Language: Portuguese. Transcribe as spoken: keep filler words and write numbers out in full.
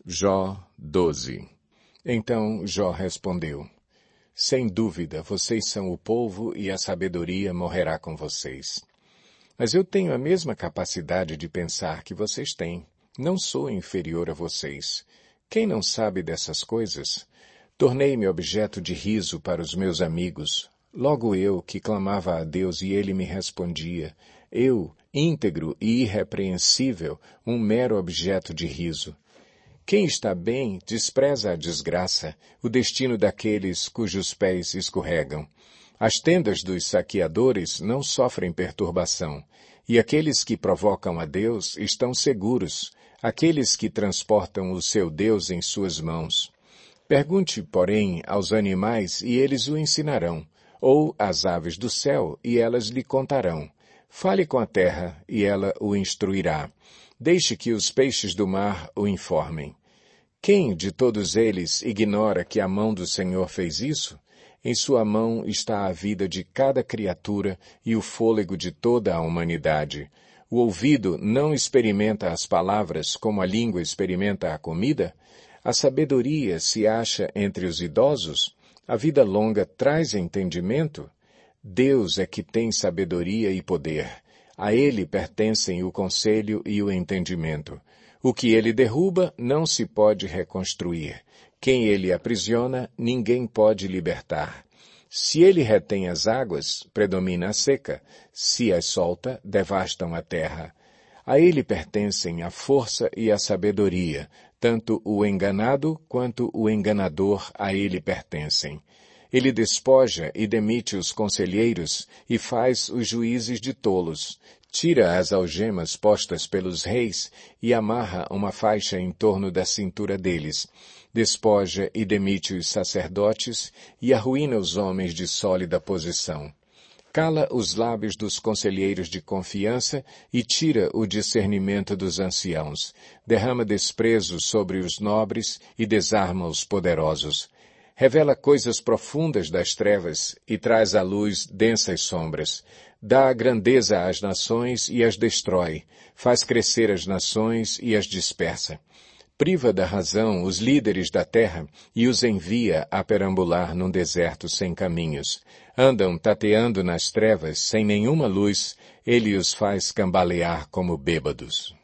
Jó doze. Então Jó respondeu: Sem dúvida, vocês são o povo e a sabedoria morrerá com vocês. Mas eu tenho a mesma capacidade de pensar que vocês têm. Não sou inferior a vocês. Quem não sabe dessas coisas? Tornei-me objeto de riso para os meus amigos. Logo eu, que clamava a Deus e ele me respondia. Eu, íntegro e irrepreensível, um mero objeto de riso. Quem está bem despreza a desgraça, o destino daqueles cujos pés escorregam. As tendas dos saqueadores não sofrem perturbação, e aqueles que provocam a Deus estão seguros, aqueles que transportam o seu Deus em suas mãos. Pergunte, porém, aos animais e eles o ensinarão, ou às aves do céu e elas lhe contarão. Fale com a terra e ela o instruirá. Deixe que os peixes do mar o informem. Quem de todos eles ignora que a mão do Senhor fez isso? Em sua mão está a vida de cada criatura e o fôlego de toda a humanidade. O ouvido não experimenta as palavras como a língua experimenta a comida? A sabedoria se acha entre os idosos? A vida longa traz entendimento? Deus é que tem sabedoria e poder. A ele pertencem o conselho e o entendimento. O que ele derruba não se pode reconstruir. Quem ele aprisiona, ninguém pode libertar. Se ele retém as águas, predomina a seca. Se as solta, devastam a terra. A ele pertencem a força e a sabedoria. Tanto o enganado quanto o enganador a ele pertencem. Ele despoja e demite os conselheiros e faz os juízes de tolos. Tira as algemas postas pelos reis e amarra uma faixa em torno da cintura deles. Despoja e demite os sacerdotes e arruína os homens de sólida posição. Cala os lábios dos conselheiros de confiança e tira o discernimento dos anciãos. Derrama desprezo sobre os nobres e desarma os poderosos. Revela coisas profundas das trevas e traz à luz densas sombras. Dá grandeza às nações e as destrói. Faz crescer as nações e as dispersa. Priva da razão os líderes da terra e os envia a perambular num deserto sem caminhos. Andam tateando nas trevas sem nenhuma luz, ele os faz cambalear como bêbados.